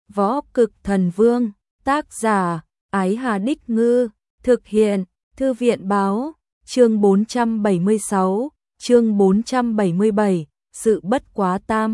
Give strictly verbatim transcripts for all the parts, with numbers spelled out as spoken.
Võ Cực Thần Vương, tác giả, Ái Hà Đích Ngư, thực hiện, Thư viện Báo, chương bốn trăm bảy mươi sáu, chương bốn trăm bảy mươi bảy, sự bất quá tam.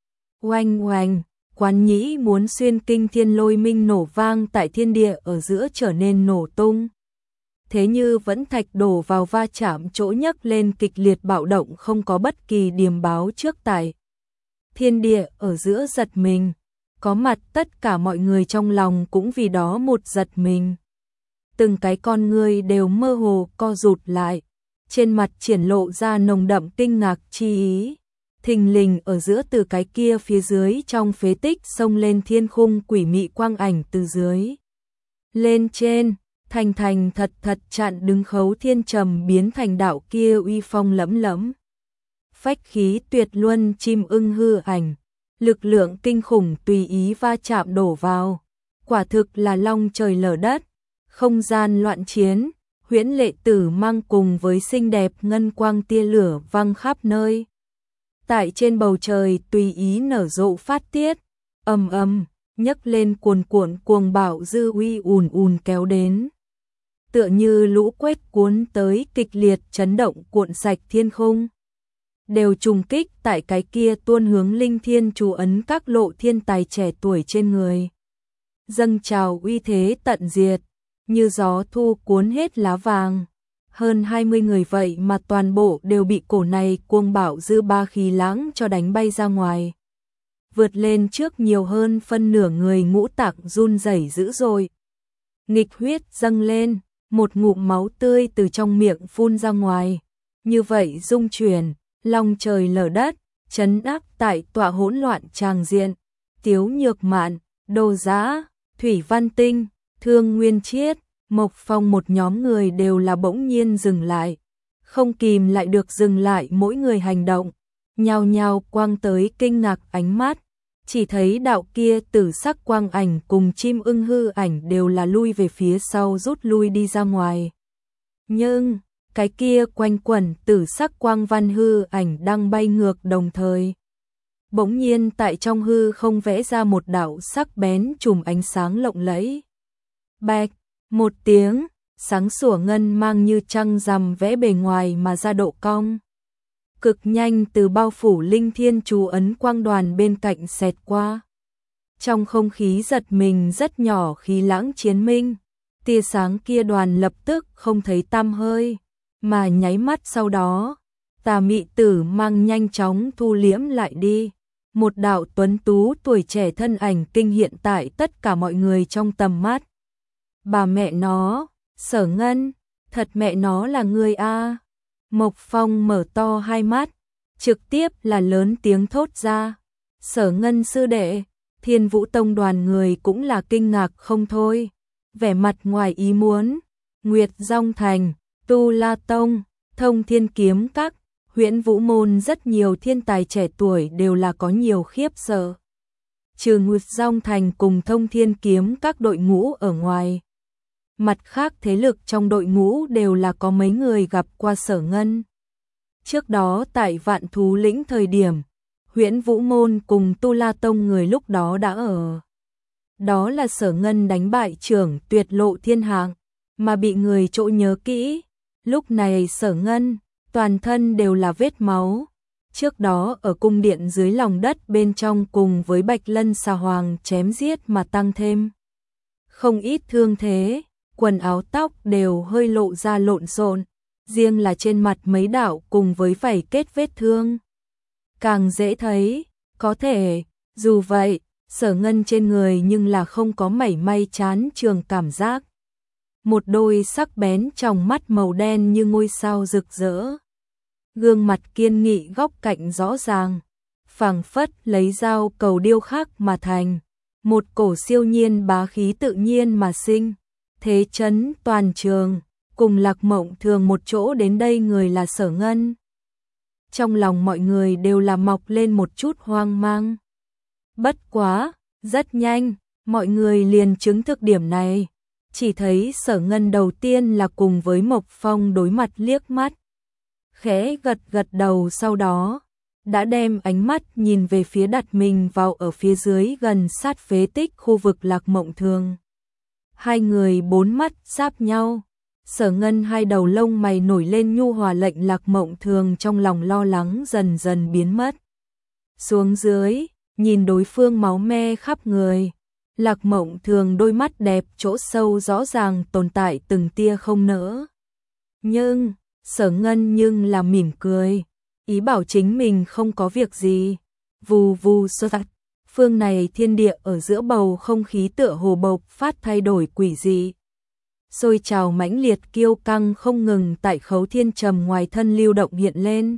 Oanh oanh, Quán Nhĩ muốn xuyên kinh thiên lôi minh nổ vang tại thiên địa ở giữa trở nên nổ tung. Thế như vẫn thạch đổ vào va chạm chỗ nhấc lên kịch liệt bạo động không có bất kỳ điềm báo trước tại. Thiên địa ở giữa giật mình, có mặt tất cả mọi người trong lòng cũng vì đó một giật mình. Từng cái con người đều mơ hồ co rụt lại, trên mặt triển lộ ra nồng đậm kinh ngạc chi ý. Thình lình ở giữa từ cái kia phía dưới trong phế tích xông lên thiên khung quỷ mị quang ảnh từ dưới lên trên, thành thành thật thật chặn đứng Khấu Thiên Trầm biến thành đạo kia uy phong lẫm lẫm. Phách khí tuyệt luân chim ưng hư ảnh, lực lượng kinh khủng tùy ý va chạm đổ vào, quả thực là long trời lở đất, không gian loạn chiến, huyễn lệ tử mang cùng với xinh đẹp ngân quang tia lửa văng khắp nơi. Tại trên bầu trời tùy ý nở rộ phát tiết, ầm ầm, nhấc lên cuồn cuộn cuồng bạo dư uy ùn ùn kéo đến. Tựa như lũ quét cuốn tới kịch liệt chấn động cuộn sạch thiên không. Đều trùng kích tại cái kia tuôn hướng linh thiên chú ấn các lộ thiên tài trẻ tuổi trên người. Dâng trào uy thế tận diệt, như gió thu cuốn hết lá vàng. Hơn hai mươi người vậy mà toàn bộ đều bị cổ này cuồng bạo dư ba khí lãng cho đánh bay ra ngoài. Vượt lên trước nhiều hơn phân nửa người ngũ tạng run rẩy dữ dội. Nghịch huyết dâng lên, một ngụm máu tươi từ trong miệng phun ra ngoài. Như vậy rung chuyển, long trời lở đất, chấn áp tại tọa hỗn loạn tràng diện. Tiếu Nhược Mạn, Đồ Giã, Thủy Văn Tinh, Thương Nguyên Chiết, Mộc Phong một nhóm người đều là bỗng nhiên dừng lại, không kìm lại được dừng lại mỗi người hành động, nhao nhao quang tới kinh ngạc ánh mắt, chỉ thấy đạo kia tử sắc quang ảnh cùng chim ưng hư ảnh đều là lui về phía sau rút lui đi ra ngoài. Nhưng, cái kia quanh quẩn tử sắc quang văn hư ảnh đang bay ngược đồng thời. Bỗng nhiên tại trong hư không vẽ ra một đạo sắc bén chùm ánh sáng lộng lẫy. Bạch! Một tiếng, sáng sủa ngân mang như trăng rằm vẽ bề ngoài mà ra độ cong. Cực nhanh từ bao phủ linh thiên chú ấn quang đoàn bên cạnh xẹt qua. Trong không khí giật mình rất nhỏ khí lãng chiến minh, tia sáng kia đoàn lập tức không thấy tăm hơi, mà nháy mắt sau đó, tà mị tử mang nhanh chóng thu liễm lại đi. Một đạo tuấn tú tuổi trẻ thân ảnh kinh hiện tại tất cả mọi người trong tầm mắt. Bà mẹ nó, Sở Ngân, thật mẹ nó là người a. Mộc Phong mở to hai mắt, trực tiếp là lớn tiếng thốt ra. Sở Ngân sư đệ, Thiên Vũ Tông đoàn người cũng là kinh ngạc không thôi. Vẻ mặt ngoài ý muốn, Nguyệt Dòng Thành, Tu La Tông, Thông Thiên Kiếm Các, Huyễn Vũ Môn rất nhiều thiên tài trẻ tuổi đều là có nhiều khiếp sợ. Trừ Nguyệt Dòng Thành cùng Thông Thiên Kiếm Các đội ngũ ở ngoài. Mặt khác thế lực trong đội ngũ đều là có mấy người gặp qua Sở Ngân. Trước đó tại Vạn Thú Lĩnh thời điểm, Huyễn Vũ Môn cùng Tu La Tông người lúc đó đã ở. Đó là Sở Ngân đánh bại trưởng Tuyệt Lộ Thiên Hạng, mà bị người chỗ nhớ kỹ. Lúc này Sở Ngân, toàn thân đều là vết máu. Trước đó ở cung điện dưới lòng đất bên trong cùng với Bạch Lân Xà Hoàng chém giết mà tăng thêm. Không ít thương thế. Quần áo tóc đều hơi lộ ra lộn xộn, riêng là trên mặt mấy đạo cùng với vảy kết vết thương. Càng dễ thấy, có thể, dù vậy, Sở Ngân trên người nhưng là không có mảy may chán trường cảm giác. Một đôi sắc bén trong mắt màu đen như ngôi sao rực rỡ. Gương mặt kiên nghị góc cạnh rõ ràng, phảng phất lấy dao cầu điêu khắc mà thành. Một cổ siêu nhiên bá khí tự nhiên mà sinh. Thế chấn toàn trường, cùng Lạc Mộng Thường một chỗ đến đây người là Sở Ngân. Trong lòng mọi người đều là mọc lên một chút hoang mang. Bất quá, rất nhanh, mọi người liền chứng thực điểm này. Chỉ thấy Sở Ngân đầu tiên là cùng với Mộc Phong đối mặt liếc mắt. Khẽ gật gật đầu sau đó, đã đem ánh mắt nhìn về phía đặt mình vào ở phía dưới gần sát phế tích khu vực Lạc Mộng Thường. Hai người bốn mắt giáp nhau, Sở Ngân hai đầu lông mày nổi lên nhu hòa, lệnh Lạc Mộng Thường trong lòng lo lắng dần dần biến mất. Xuống dưới, nhìn đối phương máu me khắp người, Lạc Mộng Thường đôi mắt đẹp chỗ sâu rõ ràng tồn tại từng tia không nỡ. Nhưng, Sở Ngân nhưng là mỉm cười, ý bảo chính mình không có việc gì. Vù vù sơ tắt, phương này thiên địa ở giữa bầu không khí tựa hồ bộc phát thay đổi quỷ dị. Sôi trào mãnh liệt kiêu căng không ngừng tại Khấu Thiên Trầm ngoài thân lưu động hiện lên.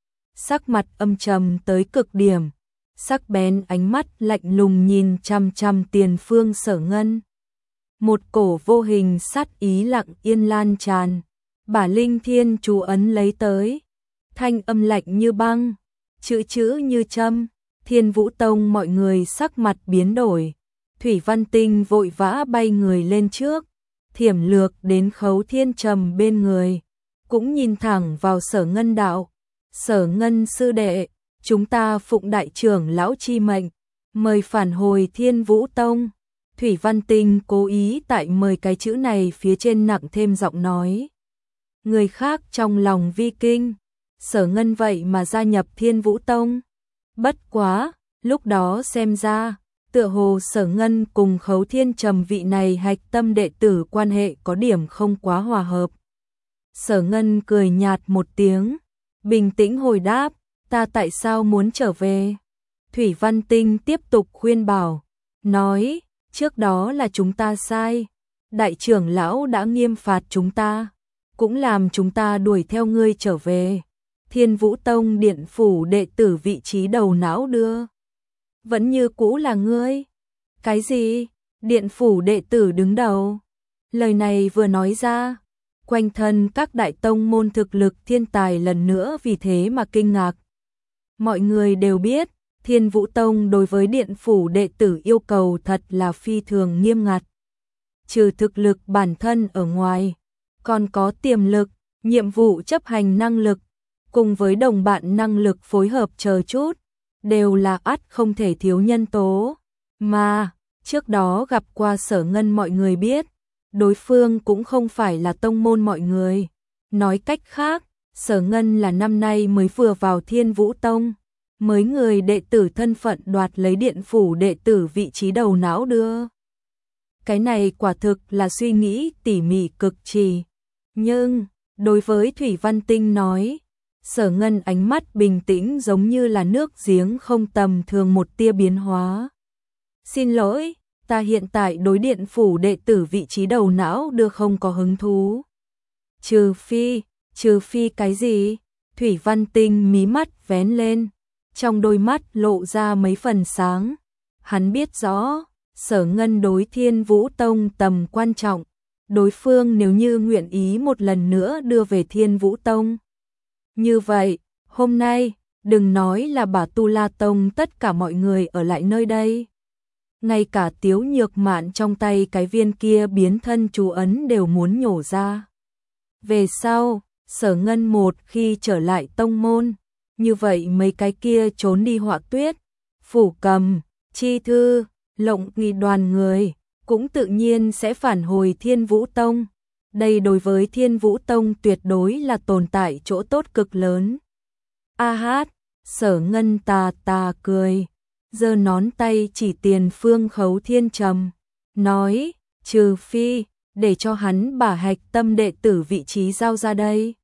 Sắc mặt âm trầm tới cực điểm, sắc bén ánh mắt lạnh lùng nhìn chằm chằm tiền phương Sở Ngân. Một cổ vô hình sát ý lặng yên lan tràn, bả linh thiên chú ấn lấy tới, thanh âm lạnh như băng, chữ chữ như châm. Thiên Vũ Tông mọi người sắc mặt biến đổi, Thủy Văn Tinh vội vã bay người lên trước, thiểm lược đến Khấu Thiên Trầm bên người, cũng nhìn thẳng vào Sở Ngân đạo. Sở Ngân sư đệ, chúng ta phụng đại trưởng lão chi mệnh, mời phản hồi Thiên Vũ Tông. Thủy Văn Tinh cố ý tại mời cái chữ này phía trên nặng thêm giọng nói. Người khác trong lòng vi kinh, Sở Ngân vậy mà gia nhập Thiên Vũ Tông. Bất quá, lúc đó xem ra, tựa hồ Sở Ngân cùng Khấu Thiên Trầm vị này hạch tâm đệ tử quan hệ có điểm không quá hòa hợp. Sở Ngân cười nhạt một tiếng, bình tĩnh hồi đáp, ta tại sao muốn trở về? Thủy Văn Tinh tiếp tục khuyên bảo, nói, trước đó là chúng ta sai, đại trưởng lão đã nghiêm phạt chúng ta, cũng làm chúng ta đuổi theo ngươi trở về. Thiên Vũ Tông điện phủ đệ tử vị trí đầu não đưa, vẫn như cũ là ngươi. Cái gì? Điện phủ đệ tử đứng đầu? Lời này vừa nói ra, quanh thân các đại tông môn thực lực thiên tài lần nữa vì thế mà kinh ngạc. Mọi người đều biết, Thiên Vũ Tông đối với điện phủ đệ tử yêu cầu thật là phi thường nghiêm ngặt. Trừ thực lực bản thân ở ngoài, còn có tiềm lực, nhiệm vụ chấp hành năng lực, cùng với đồng bạn năng lực phối hợp chờ chút, đều là ắt không thể thiếu nhân tố. Mà, trước đó gặp qua Sở Ngân mọi người biết, đối phương cũng không phải là tông môn mọi người. Nói cách khác, Sở Ngân là năm nay mới vừa vào Thiên Vũ Tông, mới người đệ tử thân phận đoạt lấy điện phủ đệ tử vị trí đầu não đưa. Cái này quả thực là suy nghĩ tỉ mỉ cực trì. Nhưng, đối với Thủy Văn Tinh nói, Sở Ngân ánh mắt bình tĩnh giống như là nước giếng không tầm thường một tia biến hóa. Xin lỗi, ta hiện tại đối điện phủ đệ tử vị trí đầu não đưa không có hứng thú. Trừ phi, trừ phi cái gì? Thủy Văn Tinh mí mắt vén lên, trong đôi mắt lộ ra mấy phần sáng. Hắn biết rõ, Sở Ngân đối Thiên Vũ Tông tầm quan trọng, đối phương nếu như nguyện ý một lần nữa đưa về Thiên Vũ Tông. Như vậy, hôm nay, đừng nói là bà Tu La Tông tất cả mọi người ở lại nơi đây. Ngay cả Tiếu Nhược Mạn trong tay cái viên kia biến thân chú ấn đều muốn nhổ ra. Về sau, Sở Ngân một khi trở lại tông môn, như vậy mấy cái kia trốn đi Họa Tuyết, Phủ Cầm, Chi Thư, Lộng Nghi đoàn người, cũng tự nhiên sẽ phản hồi Thiên Vũ Tông. Đây đối với Thiên Vũ Tông tuyệt đối là tồn tại chỗ tốt cực lớn. A hát, Sở Ngân tà tà cười, giơ nón tay chỉ tiền phương Khấu Thiên Trầm, nói, trừ phi, để cho hắn bả hạch tâm đệ tử vị trí giao ra đây.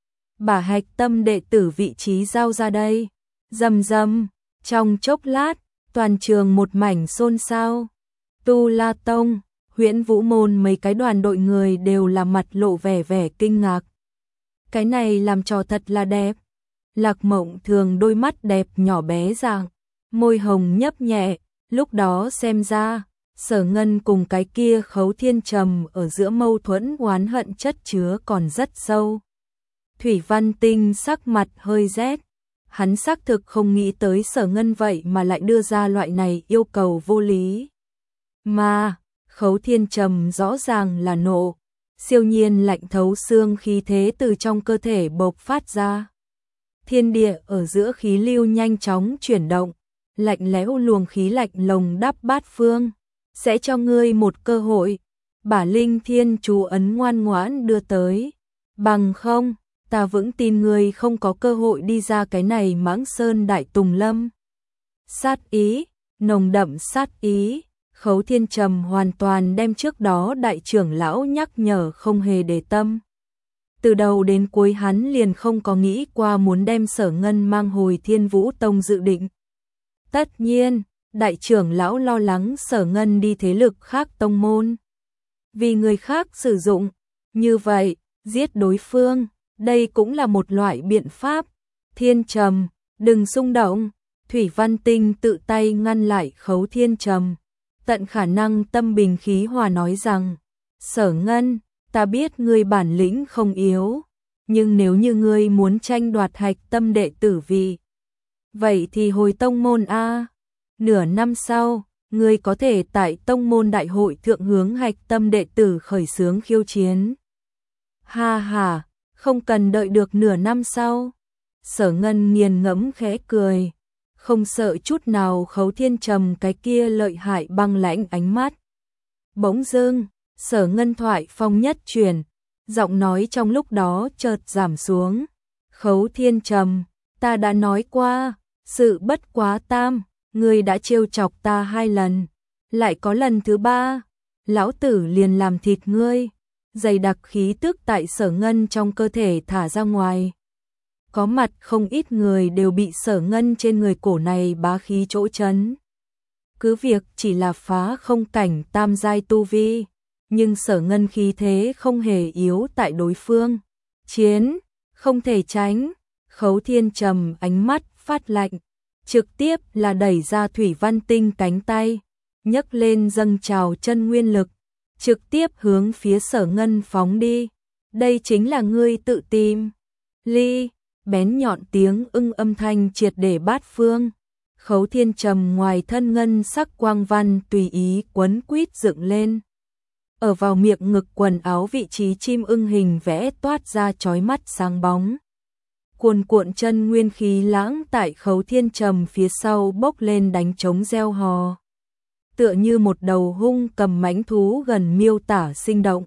Bả hạch tâm đệ tử vị trí giao ra đây. Rầm rầm, trong chốc lát, toàn trường một mảnh xôn xao. Tu La Tông, Huyễn Vũ Môn mấy cái đoàn đội người đều là mặt lộ vẻ vẻ kinh ngạc. Cái này làm trò thật là đẹp. Lạc Mộng Thường đôi mắt đẹp nhỏ bé dạng, môi hồng nhấp nhẹ, lúc đó xem ra, Sở Ngân cùng cái kia Khấu Thiên Trầm ở giữa mâu thuẫn oán hận chất chứa còn rất sâu. Thủy Văn Tinh sắc mặt hơi rét, hắn xác thực không nghĩ tới Sở Ngân vậy mà lại đưa ra loại này yêu cầu vô lý. Mà, Khấu Thiên Trầm rõ ràng là nộ, siêu nhiên lạnh thấu xương khí thế từ trong cơ thể bộc phát ra. Thiên địa ở giữa khí lưu nhanh chóng chuyển động, lạnh lẽo luồng khí lạnh lồng đắp bát phương, sẽ cho ngươi một cơ hội. Bả Linh Thiên chú ấn ngoan ngoãn đưa tới, bằng không, ta vững tin ngươi không có cơ hội đi ra cái này Mãng Sơn Đại Tùng Lâm. Sát ý, nồng đậm sát ý, Khấu Thiên Trầm hoàn toàn đem trước đó đại trưởng lão nhắc nhở không hề để tâm. Từ đầu đến cuối hắn liền không có nghĩ qua muốn đem Sở Ngân mang hồi Thiên Vũ Tông dự định. Tất nhiên, đại trưởng lão lo lắng Sở Ngân đi thế lực khác tông môn. Vì người khác sử dụng, như vậy, giết đối phương, đây cũng là một loại biện pháp. Thiên Trầm, đừng xung động, Thủy Văn Tinh tự tay ngăn lại Khấu Thiên Trầm. Tận khả năng tâm bình khí hòa nói rằng, Sở Ngân, ta biết ngươi bản lĩnh không yếu, nhưng nếu như ngươi muốn tranh đoạt hạch tâm đệ tử vị, vậy thì hồi tông môn a. Nửa năm sau, ngươi có thể tại tông môn đại hội thượng hướng hạch tâm đệ tử khởi xướng khiêu chiến. Ha ha, không cần đợi được nửa năm sau. Sở Ngân nghiền ngẫm khẽ cười, không sợ chút nào Khấu Thiên Trầm cái kia lợi hại băng lãnh ánh mắt. Bỗng dưng, Sở Ngân thoại phong nhất truyền, giọng nói trong lúc đó chợt giảm xuống. Khấu Thiên Trầm, ta đã nói qua, sự bất quá tam, ngươi đã trêu chọc ta hai lần, lại có lần thứ ba, lão tử liền làm thịt ngươi. Dày đặc khí tức tại Sở Ngân trong cơ thể thả ra ngoài. Có mặt không ít người đều bị Sở Ngân trên người cổ này bá khí chỗ chấn. Cứ việc chỉ là phá không cảnh tam giai tu vi, nhưng Sở Ngân khí thế không hề yếu tại đối phương. Chiến, không thể tránh. Khấu Thiên Trầm ánh mắt phát lạnh, trực tiếp là đẩy ra Thủy Văn Tinh cánh tay, nhấc lên dâng trào chân nguyên lực, trực tiếp hướng phía Sở Ngân phóng đi. Đây chính là ngươi tự tìm. Ly, bén nhọn tiếng ưng âm thanh triệt để bát phương. Khấu Thiên Trầm ngoài thân ngân sắc quang văn tùy ý quấn quýt dựng lên. Ở vào miệng ngực quần áo vị trí chim ưng hình vẽ toát ra chói mắt sáng bóng. Cuồn cuộn chân nguyên khí lãng tại Khấu Thiên Trầm phía sau bốc lên đánh trống reo hò. Tựa như một đầu hung cầm mãnh thú gần miêu tả sinh động.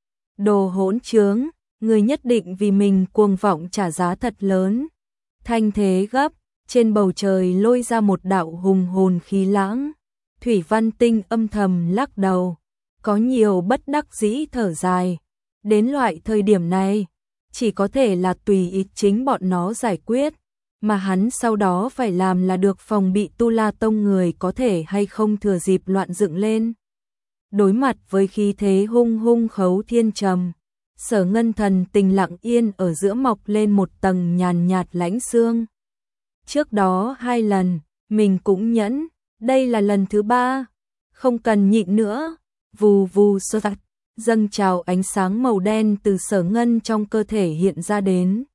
Đồ hỗn trướng, người nhất định vì mình cuồng vọng trả giá thật lớn. Thanh thế gấp, trên bầu trời lôi ra một đạo hùng hồn khí lãng. Thủy Văn Tinh âm thầm lắc đầu, có nhiều bất đắc dĩ thở dài. Đến loại thời điểm này, chỉ có thể là tùy ý chính bọn nó giải quyết, mà hắn sau đó phải làm là được phòng bị Tu La Tông người có thể hay không thừa dịp loạn dựng lên. Đối mặt với khí thế hung hung Khấu Thiên Trầm, Sở Ngân thần tình lặng yên ở giữa mọc lên một tầng nhàn nhạt lãnh xương. Trước đó hai lần, mình cũng nhẫn, đây là lần thứ ba, không cần nhịn nữa. Vù vù sơ tạt, dâng trào ánh sáng màu đen từ Sở Ngân trong cơ thể hiện ra đến.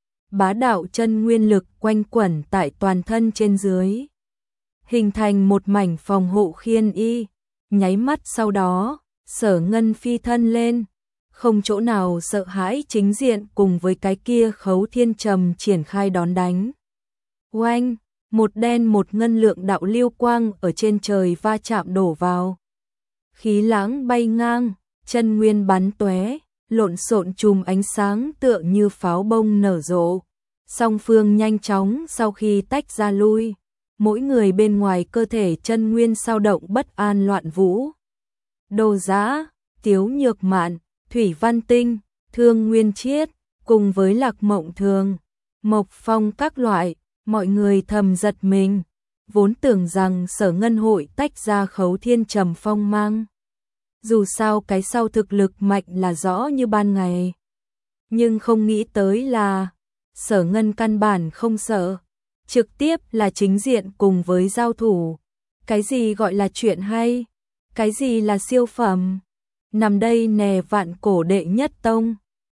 Bá đạo chân nguyên lực quanh quẩn tại toàn thân trên dưới, hình thành một mảnh phòng hộ khiên y. Nháy mắt sau đó, Sở Ngân phi thân lên, không chỗ nào sợ hãi chính diện cùng với cái kia Khấu Thiên Trầm triển khai đón đánh. Oanh, một đen một ngân lượng đạo lưu quang ở trên trời va chạm đổ vào. Khí lãng bay ngang, chân nguyên bắn tóe, lộn xộn chùm ánh sáng tựa như pháo bông nở rộ. Song phương nhanh chóng sau khi tách ra lui, mỗi người bên ngoài cơ thể chân nguyên sao động bất an loạn vũ. Đồ Giã, Tiếu Nhược Mạn, Thủy Văn Tinh, Thương Nguyên Chiết, cùng với Lạc Mộng Thường, Mộc Phong các loại, mọi người thầm giật mình, vốn tưởng rằng Sở Ngân hội tách ra Khấu Thiên Trầm phong mang. Dù sao cái sau thực lực mạnh là rõ như ban ngày, nhưng không nghĩ tới là Sở Ngân căn bản không sợ, trực tiếp là chính diện cùng với giao thủ. Cái gì gọi là chuyện hay? Cái gì là siêu phẩm? Nằm đây nè vạn cổ đệ nhất tông.